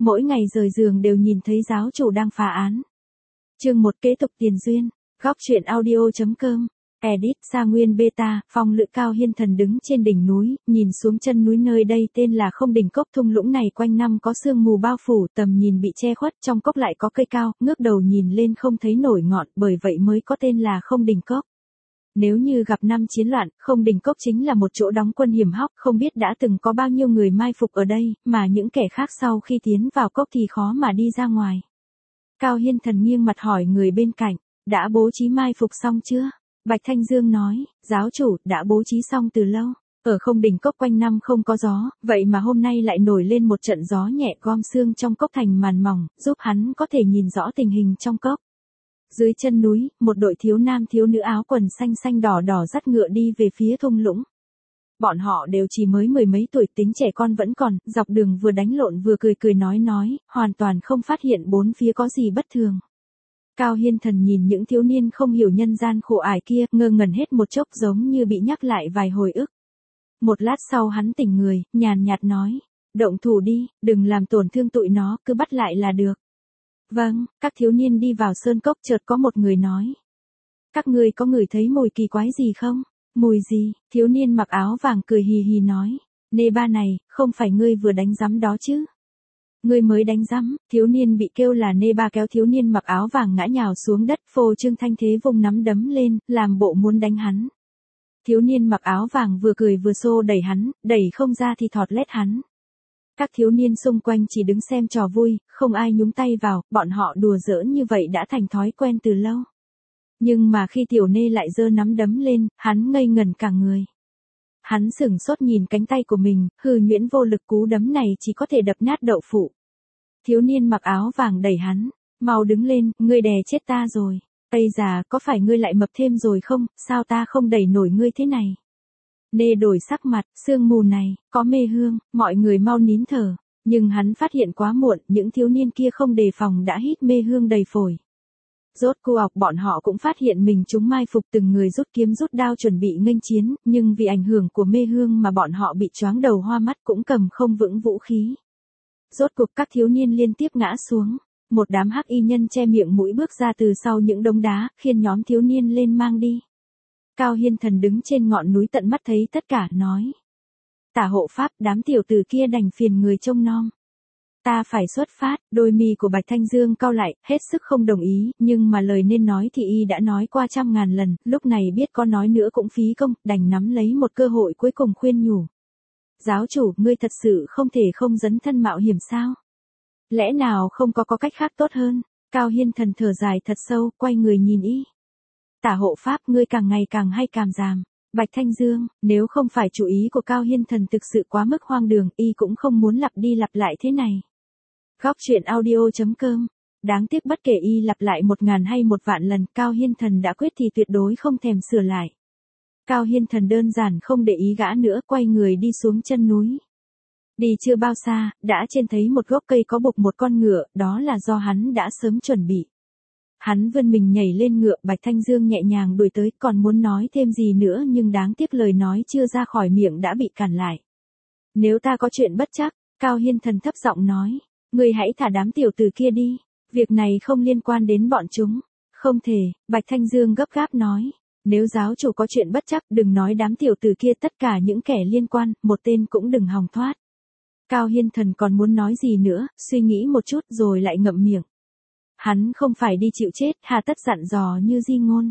Mỗi ngày rời giường đều nhìn thấy giáo chủ đang phá án. Chương 1 kế tục tiền duyên. Góc truyện audio.com. Edit Sa Nguyên Beta. Phong Lữ Cao Hiên Thần đứng trên đỉnh núi, nhìn xuống chân núi nơi đây tên là Không Đỉnh Cốc. Thung lũng này quanh năm có sương mù bao phủ, tầm nhìn bị che khuất, trong cốc lại có cây cao, ngước đầu nhìn lên không thấy nổi ngọn, bởi vậy mới có tên là Không Đỉnh Cốc. Nếu như gặp năm chiến loạn, Không Đỉnh Cốc chính là một chỗ đóng quân hiểm hóc, không biết đã từng có bao nhiêu người mai phục ở đây, mà những kẻ khác sau khi tiến vào cốc thì khó mà đi ra ngoài. Cao Hiên Thần nghiêng mặt hỏi người bên cạnh, đã bố trí mai phục xong chưa? Bạch Thanh Dương nói, giáo chủ, đã bố trí xong từ lâu. Ở Không Đỉnh Cốc quanh năm không có gió, vậy mà hôm nay lại nổi lên một trận gió nhẹ gom sương trong cốc thành màn mỏng, giúp hắn có thể nhìn rõ tình hình trong cốc. Dưới chân núi, một đội thiếu nam thiếu nữ áo quần xanh xanh đỏ đỏ dắt ngựa đi về phía thung lũng. Bọn họ đều chỉ mới mười mấy tuổi, tính trẻ con vẫn còn, dọc đường vừa đánh lộn vừa cười cười nói, hoàn toàn không phát hiện bốn phía có gì bất thường. Cao Hiên Thần nhìn những thiếu niên không hiểu nhân gian khổ ải kia, ngơ ngẩn hết một chốc giống như bị nhắc lại vài hồi ức. Một lát sau hắn tỉnh người, nhàn nhạt nói, động thủ đi, đừng làm tổn thương tụi nó, cứ bắt lại là được. Vâng, các thiếu niên đi vào sơn cốc, chợt có một người nói. Các ngươi có ngửi thấy mùi kỳ quái gì không? Mùi gì? Thiếu niên mặc áo vàng cười hì hì nói. Nê ba này, không phải ngươi vừa đánh rắm đó chứ? Ngươi mới đánh rắm. Thiếu niên bị kêu là nê ba kéo thiếu niên mặc áo vàng ngã nhào xuống đất, phô trương thanh thế vung nắm đấm lên, làm bộ muốn đánh hắn. Thiếu niên mặc áo vàng vừa cười vừa xô đẩy hắn, đẩy không ra thì thọt lết hắn. Các thiếu niên xung quanh chỉ đứng xem trò vui, không ai nhúng tay vào, bọn họ đùa giỡn như vậy đã thành thói quen từ lâu. Nhưng mà khi tiểu nê lại giơ nắm đấm lên, hắn ngây ngẩn cả người. Hắn sửng sốt nhìn cánh tay của mình, hư nhuyễn vô lực, cú đấm này chỉ có thể đập nát đậu phụ. Thiếu niên mặc áo vàng đẩy hắn, mau đứng lên, ngươi đè chết ta rồi. Ây già, có phải ngươi lại mập thêm rồi không, sao ta không đẩy nổi ngươi thế này? Nê đổi sắc mặt, sương mù này, có mê hương, mọi người mau nín thở. Nhưng hắn phát hiện quá muộn, những thiếu niên kia không đề phòng đã hít mê hương đầy phổi. Rốt cuộc bọn họ cũng phát hiện mình chúng mai phục, từng người rút kiếm rút đao chuẩn bị nghênh chiến, nhưng vì ảnh hưởng của mê hương mà bọn họ bị choáng đầu hoa mắt, cũng cầm không vững vũ khí. Rốt cuộc các thiếu niên liên tiếp ngã xuống. Một đám hắc y nhân che miệng mũi bước ra từ sau những đống đá, khiêng nhóm thiếu niên lên mang đi. Cao Hiên Thần đứng trên ngọn núi tận mắt thấy tất cả, nói. Tả hộ pháp, đám tiểu tử kia đành phiền người trông nom. Ta phải xuất phát. Đôi mi của Bạch Thanh Dương cau lại, hết sức không đồng ý, nhưng mà lời nên nói thì y đã nói qua trăm ngàn lần, lúc này biết có nói nữa cũng phí công, đành nắm lấy một cơ hội cuối cùng khuyên nhủ. Giáo chủ, ngươi thật sự không thể không dấn thân mạo hiểm sao? Lẽ nào không có cách khác tốt hơn? Cao Hiên Thần thở dài thật sâu, quay người nhìn y. Tả hộ pháp, ngươi càng ngày càng hay càm ràm. Bạch Thanh Dương, nếu không phải chủ ý của Cao Hiên Thần thực sự quá mức hoang đường, y cũng không muốn lặp đi lặp lại thế này. Góc truyện audio.com. Đáng tiếc bất kể y lặp lại 1000 hay 1.000 lần, Cao Hiên Thần đã quyết thì tuyệt đối không thèm sửa lại. Cao Hiên Thần đơn giản không để ý gã nữa, quay người đi xuống chân núi. Đi chưa bao xa, đã trên thấy một gốc cây có buộc một con ngựa, đó là do hắn đã sớm chuẩn bị. Hắn vươn mình nhảy lên ngựa, Bạch Thanh Dương nhẹ nhàng đuổi tới, còn muốn nói thêm gì nữa nhưng đáng tiếc lời nói chưa ra khỏi miệng đã bị cản lại. Nếu ta có chuyện bất trắc, Cao Hiên Thần thấp giọng nói, ngươi hãy thả đám tiểu tử kia đi, việc này không liên quan đến bọn chúng. Không thể, Bạch Thanh Dương gấp gáp nói, nếu giáo chủ có chuyện bất trắc đừng nói đám tiểu tử kia, tất cả những kẻ liên quan, một tên cũng đừng hòng thoát. Cao Hiên Thần còn muốn nói gì nữa, suy nghĩ một chút rồi lại ngậm miệng. Hắn không phải đi chịu chết, hà tất dặn dò như di ngôn.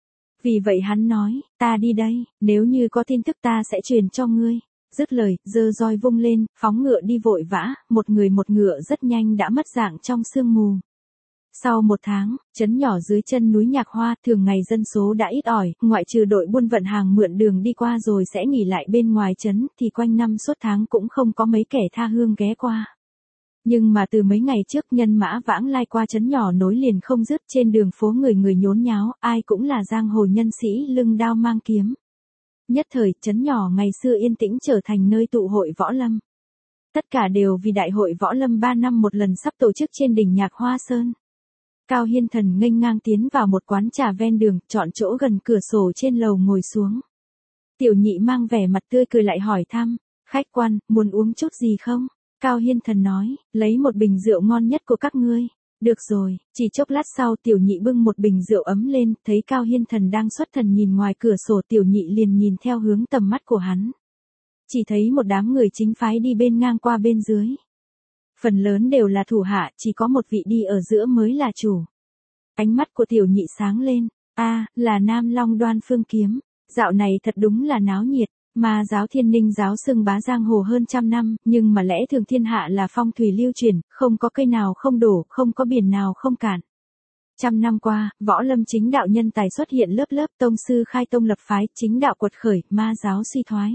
Vì vậy hắn nói, ta đi đây, nếu như có tin tức ta sẽ truyền cho ngươi. Dứt lời, giơ roi vung lên, phóng ngựa đi vội vã, một người một ngựa rất nhanh đã mất dạng trong sương mù. Sau một tháng, trấn nhỏ dưới chân núi Nhạc Hoa, thường ngày dân số đã ít ỏi, ngoại trừ đội buôn vận hàng mượn đường đi qua rồi sẽ nghỉ lại bên ngoài trấn, thì quanh năm suốt tháng cũng không có mấy kẻ tha hương ghé qua. Nhưng mà từ mấy ngày trước, nhân mã vãng lai qua trấn nhỏ nối liền không dứt, trên đường phố người người nhốn nháo, ai cũng là giang hồ nhân sĩ lưng đao mang kiếm. Nhất thời, trấn nhỏ ngày xưa yên tĩnh trở thành nơi tụ hội võ lâm. Tất cả đều vì đại hội võ lâm 3 năm một lần sắp tổ chức trên đỉnh Nhạc Hoa Sơn. Cao Hiên Thần nghênh ngang tiến vào một quán trà ven đường, chọn chỗ gần cửa sổ trên lầu ngồi xuống. Tiểu nhị mang vẻ mặt tươi cười lại hỏi thăm, khách quan, muốn uống chút gì không? Cao Hiên Thần nói, lấy một bình rượu ngon nhất của các ngươi. Được rồi, chỉ chốc lát sau Tiểu Nhị bưng một bình rượu ấm lên, thấy Cao Hiên Thần đang xuất thần nhìn ngoài cửa sổ, Tiểu Nhị liền nhìn theo hướng tầm mắt của hắn. Chỉ thấy một đám người chính phái đi bên ngang qua bên dưới. Phần lớn đều là thủ hạ, chỉ có một vị đi ở giữa mới là chủ. Ánh mắt của Tiểu Nhị sáng lên, là Nam Long Đoan Phương Kiếm. Dạo này thật đúng là náo nhiệt. Ma giáo Thiên Ninh giáo xưng bá giang hồ hơn trăm năm, nhưng mà lẽ thường thiên hạ là phong thủy lưu truyền, không có cây nào không đổ, không có biển nào không cạn. Trăm năm qua, võ lâm chính đạo nhân tài xuất hiện lớp lớp, tông sư khai tông lập phái, chính đạo quật khởi, ma giáo suy thoái.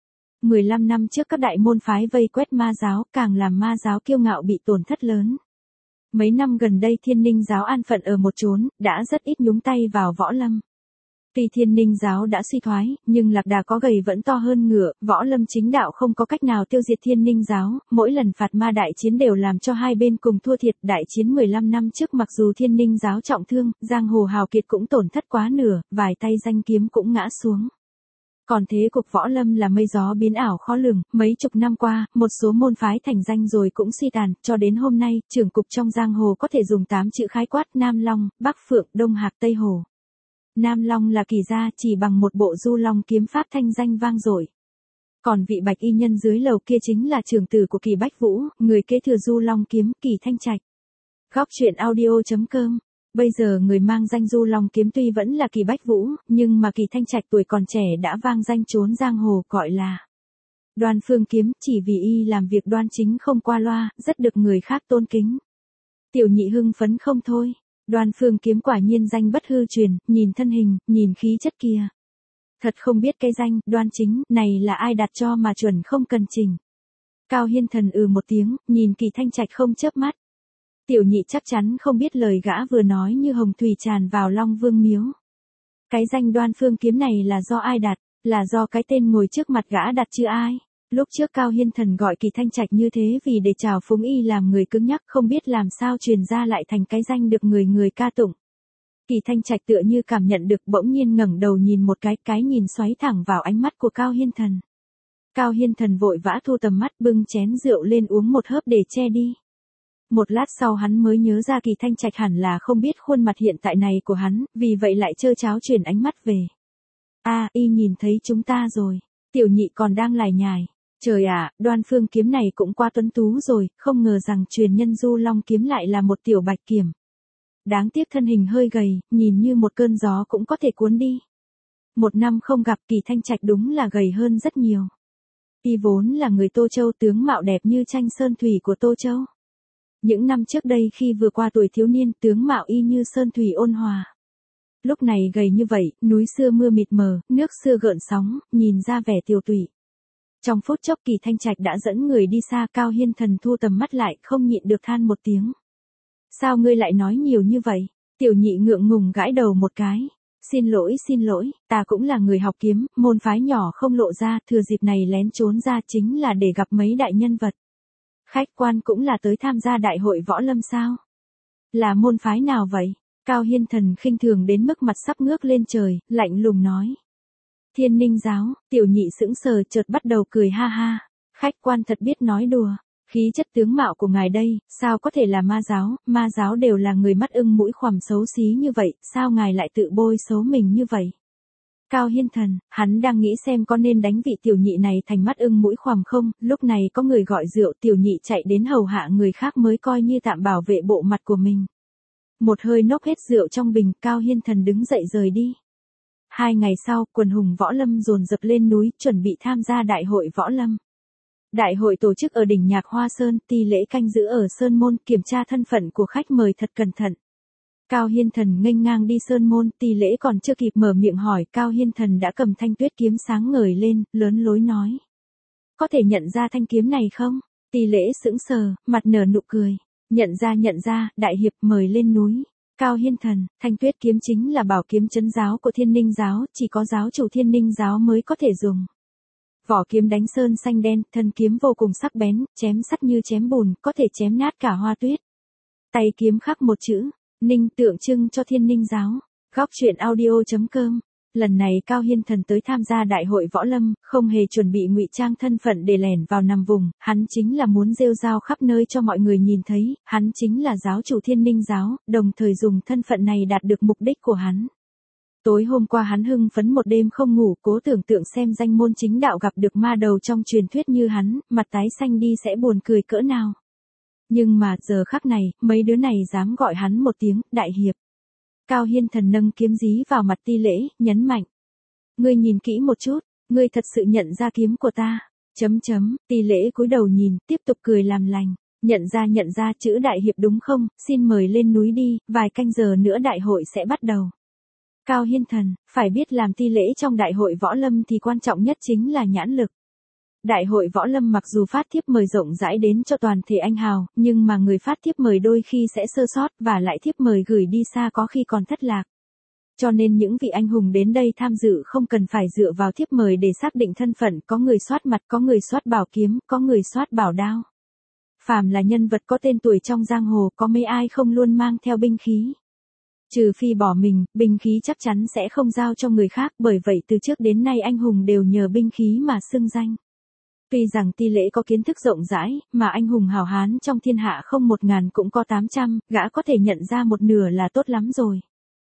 15 năm trước các đại môn phái vây quét ma giáo, càng làm ma giáo kiêu ngạo bị tổn thất lớn. Mấy năm gần đây Thiên Ninh giáo an phận ở một chốn, đã rất ít nhúng tay vào võ lâm. Tuy Thiên Ninh giáo đã suy thoái, nhưng lạc đà có gầy vẫn to hơn ngựa, võ lâm chính đạo không có cách nào tiêu diệt Thiên Ninh giáo, mỗi lần phạt ma đại chiến đều làm cho hai bên cùng thua thiệt. Đại chiến 15 năm trước mặc dù Thiên Ninh giáo trọng thương, giang hồ hào kiệt cũng tổn thất quá nửa, vài tay danh kiếm cũng ngã xuống. Còn thế cục võ lâm là mây gió biến ảo khó lường, mấy chục năm qua, một số môn phái thành danh rồi cũng suy tàn, cho đến hôm nay, trưởng cục trong giang hồ có thể dùng 8 chữ khái quát: Nam Long, Bắc Phượng, Đông Hạc, Tây Hồ. Nam Long là Kỳ gia, chỉ bằng một bộ Du Long kiếm pháp thanh danh vang dội. Còn vị bạch y nhân dưới lầu kia chính là trưởng tử của Kỳ Bách Vũ, người kế thừa Du Long kiếm, Kỳ Thanh Trạch. Góc truyện audio.com. Bây giờ người mang danh Du Long kiếm tuy vẫn là Kỳ Bách Vũ, nhưng mà Kỳ Thanh Trạch tuổi còn trẻ đã vang danh trốn giang hồ, gọi là Đoan Phương Kiếm, chỉ vì y làm việc đoan chính không qua loa, rất được người khác tôn kính. Tiểu Nhị hưng phấn không thôi. Đoan Phương Kiếm quả nhiên danh bất hư truyền, nhìn thân hình, nhìn khí chất kia. Thật không biết cái danh đoan chính này là ai đặt cho mà chuẩn không cần chỉnh. Cao Hiên Thần một tiếng, nhìn Kỳ Thanh Trạch không chớp mắt. Tiểu Nhị chắc chắn không biết lời gã vừa nói như hồng thủy tràn vào Long Vương miếu. Cái danh Đoan Phương Kiếm này là do ai đặt, là do cái tên ngồi trước mặt gã đặt chứ ai. Lúc trước Cao Hiên Thần gọi Kỳ Thanh Trạch như thế vì để chào phúng y làm người cứng nhắc, không biết làm sao truyền ra lại thành cái danh được người người ca tụng. Kỳ Thanh Trạch tựa như cảm nhận được, bỗng nhiên ngẩng đầu nhìn một cái nhìn xoáy thẳng vào ánh mắt của Cao Hiên Thần. Cao Hiên Thần vội vã thu tầm mắt, bưng chén rượu lên uống một hớp để che đi. Một lát sau hắn mới nhớ ra Kỳ Thanh Trạch hẳn là không biết khuôn mặt hiện tại này của hắn, vì vậy lại trơ tráo chuyển ánh mắt về. Y nhìn thấy chúng ta rồi. Tiểu Nhị còn đang lải nhải. Trời ạ, Đoan Phương Kiếm này cũng quá tuấn tú rồi, không ngờ rằng truyền nhân Du Long kiếm lại là một tiểu bạch kiểm. Đáng tiếc thân hình hơi gầy, nhìn như một cơn gió cũng có thể cuốn đi. Một năm không gặp, Kỳ Thanh Trạch đúng là gầy hơn rất nhiều. Y vốn là người Tô Châu, tướng mạo đẹp như tranh sơn thủy của Tô Châu. Những năm trước đây khi vừa qua tuổi thiếu niên, tướng mạo y như sơn thủy ôn hòa. Lúc này gầy như vậy, núi xưa mưa mịt mờ, nước xưa gợn sóng, nhìn ra vẻ tiều tụy. Trong phút chốc Kỳ Thanh Trạch đã dẫn người đi xa. Cao Hiên Thần thu tầm mắt lại, không nhịn được than một tiếng. Sao ngươi lại nói nhiều như vậy? Tiểu Nhị ngượng ngùng gãi đầu một cái. Xin lỗi, ta cũng là người học kiếm, môn phái nhỏ không lộ ra, thừa dịp này lén trốn ra chính là để gặp mấy đại nhân vật. Khách quan cũng là tới tham gia đại hội võ lâm sao? Là môn phái nào vậy? Cao Hiên Thần khinh thường đến mức mặt sắp ngước lên trời, lạnh lùng nói. Thiên Ninh giáo. Tiểu Nhị sững sờ, chợt bắt đầu cười ha ha. Khách quan thật biết nói đùa. Khí chất tướng mạo của ngài đây, sao có thể là ma giáo đều là người mắt ưng mũi khoằm xấu xí như vậy, sao ngài lại tự bôi xấu mình như vậy? Cao Hiên Thần, hắn đang nghĩ xem có nên đánh vị Tiểu Nhị này thành mắt ưng mũi khoằm không, lúc này có người gọi rượu, Tiểu Nhị chạy đến hầu hạ người khác mới coi như tạm bảo vệ bộ mặt của mình. Một hơi nốc hết rượu trong bình, Cao Hiên Thần đứng dậy rời đi. 2 ngày sau, quần hùng võ lâm dồn dập lên núi, chuẩn bị tham gia đại hội võ lâm. Đại hội tổ chức ở đỉnh Nhạc Hoa Sơn, ti lễ canh giữ ở Sơn Môn, kiểm tra thân phận của khách mời thật cẩn thận. Cao Hiên Thần nghênh ngang đi Sơn Môn, ti lễ còn chưa kịp mở miệng hỏi, Cao Hiên Thần đã cầm thanh tuyết kiếm sáng ngời lên, lớn lối nói. Có thể nhận ra thanh kiếm này không? Ti lễ sững sờ, mặt nở nụ cười. Nhận ra, đại hiệp mời lên núi. Cao Hiên Thần, thanh tuyết kiếm chính là bảo kiếm trấn giáo của Thiên Ninh giáo, chỉ có giáo chủ Thiên Ninh giáo mới có thể dùng. Vỏ kiếm đánh sơn xanh đen, thân kiếm vô cùng sắc bén, chém sắt như chém bùn, có thể chém nát cả hoa tuyết. Tay kiếm khắc một chữ, Ninh, tượng trưng cho Thiên Ninh giáo. Góc truyện audio.com lần này Cao Hiên Thần tới tham gia đại hội võ lâm, không hề chuẩn bị ngụy trang thân phận để lẻn vào nằm vùng, hắn chính là muốn rêu rao khắp nơi cho mọi người nhìn thấy, hắn chính là giáo chủ Thiên Ninh giáo, đồng thời dùng thân phận này đạt được mục đích của hắn. Tối hôm qua hắn hưng phấn một đêm không ngủ, cố tưởng tượng xem danh môn chính đạo gặp được ma đầu trong truyền thuyết như hắn, mặt tái xanh đi sẽ buồn cười cỡ nào. Nhưng mà giờ khắc này, mấy đứa này dám gọi hắn một tiếng, đại hiệp. Cao Hiên Thần nâng kiếm dí vào mặt Ti Lễ, nhấn mạnh. Ngươi nhìn kỹ một chút, ngươi thật sự nhận ra kiếm của ta. Ti Lễ cúi đầu nhìn, tiếp tục cười làm lành. Nhận ra chữ đại hiệp đúng không, xin mời lên núi đi, vài canh giờ nữa đại hội sẽ bắt đầu. Cao Hiên Thần, phải biết làm Ti Lễ trong đại hội võ lâm thì quan trọng nhất chính là nhãn lực. Đại hội võ lâm mặc dù phát thiếp mời rộng rãi đến cho toàn thể anh hào, nhưng mà người phát thiếp mời đôi khi sẽ sơ sót và lại thiếp mời gửi đi xa có khi còn thất lạc. Cho nên những vị anh hùng đến đây tham dự không cần phải dựa vào thiếp mời để xác định thân phận, có người soát mặt, có người soát bảo kiếm, có người soát bảo đao. Phàm là nhân vật có tên tuổi trong giang hồ, có mấy ai không luôn mang theo binh khí. Trừ phi bỏ mình, binh khí chắc chắn sẽ không giao cho người khác, bởi vậy từ trước đến nay anh hùng đều nhờ binh khí mà xưng danh. Tuy rằng Ti Lễ có kiến thức rộng rãi, mà anh hùng hào hán trong thiên hạ không 1000 cũng có 800, gã có thể nhận ra một nửa là tốt lắm rồi.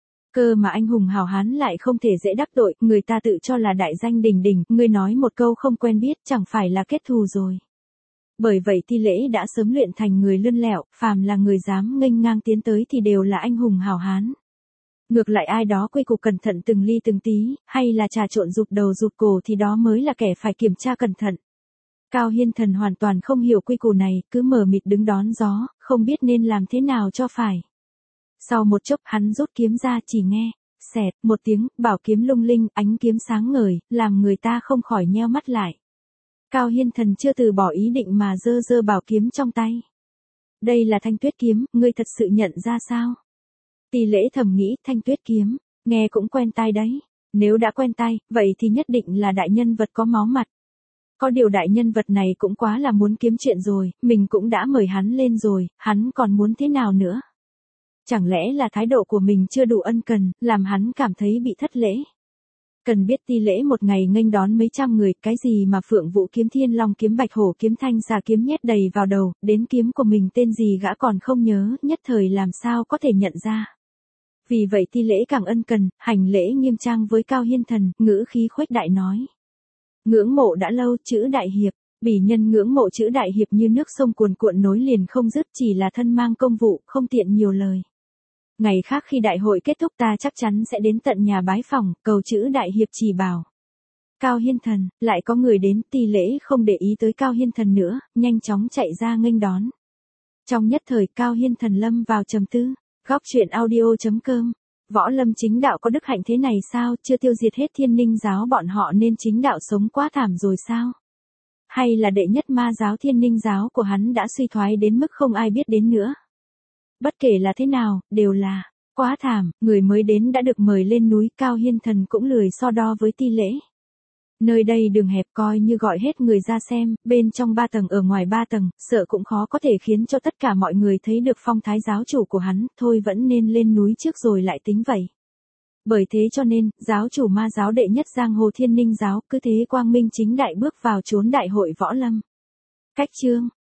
Cơ mà anh hùng hào hán lại không thể dễ đắc tội, người ta tự cho là đại danh đỉnh đỉnh, ngươi nói một câu không quen biết chẳng phải là kết thù rồi. Bởi vậy Ti Lễ đã sớm luyện thành người lươn lẹo, phàm là người dám nghênh ngang tiến tới thì đều là anh hùng hào hán. Ngược lại ai đó quy củ cẩn thận từng ly từng tí, hay là trà trộn rụt đầu rụt cổ thì đó mới là kẻ phải kiểm tra cẩn thận. Cao Hiên Thần hoàn toàn không hiểu quy củ này, cứ mờ mịt đứng đón gió, không biết nên làm thế nào cho phải. Sau một chốc hắn rút kiếm ra, chỉ nghe, xẹt, một tiếng, bảo kiếm lung linh, ánh kiếm sáng ngời, làm người ta không khỏi nheo mắt lại. Cao Hiên Thần chưa từ bỏ ý định mà giơ bảo kiếm trong tay. Đây là Thanh Tuyết kiếm, ngươi thật sự nhận ra sao? Ti Lễ thầm nghĩ, Thanh Tuyết kiếm, nghe cũng quen tai đấy. Nếu đã quen tai, vậy thì nhất định là đại nhân vật có máu mặt. Có điều đại nhân vật này cũng quá là muốn kiếm chuyện rồi, mình cũng đã mời hắn lên rồi, hắn còn muốn thế nào nữa? Chẳng lẽ là thái độ của mình chưa đủ ân cần, làm hắn cảm thấy bị thất lễ? Cần biết Ti Lễ một ngày nghênh đón mấy trăm người, cái gì mà Phượng Vũ kiếm, Thiên Long kiếm, Bạch Hổ kiếm, Thanh Xà kiếm nhét đầy vào đầu, đến kiếm của mình tên gì gã còn không nhớ, nhất thời làm sao có thể nhận ra. Vì vậy Ti Lễ càng ân cần, hành lễ nghiêm trang với Cao Hiên Thần, ngữ khí khuếch đại nói. Ngưỡng mộ đã lâu, chữ đại hiệp. Bỉ nhân ngưỡng mộ chữ đại hiệp như nước sông cuồn cuộn nối liền không dứt, chỉ là thân mang công vụ, không tiện nhiều lời. Ngày khác khi đại hội kết thúc ta chắc chắn sẽ đến tận nhà bái phỏng, cầu chữ đại hiệp chỉ bảo. Cao Hiên Thần, lại có người đến, Ti Lễ không để ý tới Cao Hiên Thần nữa, nhanh chóng chạy ra nghênh đón. Trong nhất thời Cao Hiên Thần lâm vào trầm tư. Góc truyện audio.com. Võ lâm chính đạo có đức hạnh thế này sao, chưa tiêu diệt hết Thiên Ninh giáo bọn họ nên chính đạo sống quá thảm rồi sao? Hay là đệ nhất ma giáo Thiên Ninh giáo của hắn đã suy thoái đến mức không ai biết đến nữa? Bất kể là thế nào, đều là quá thảm, người mới đến đã được mời lên núi, Cao Hiên Thần cũng lười so đo với Ti Lễ. Nơi đây đường hẹp, coi như gọi hết người ra xem, bên trong 3 tầng ở ngoài 3 tầng, sợ cũng khó có thể khiến cho tất cả mọi người thấy được phong thái giáo chủ của hắn, thôi vẫn nên lên núi trước rồi lại tính vậy. Bởi thế cho nên, giáo chủ ma giáo đệ nhất giang hồ Thiên Ninh giáo, cứ thế quang minh chính đại bước vào chốn đại hội võ lâm. Cách chương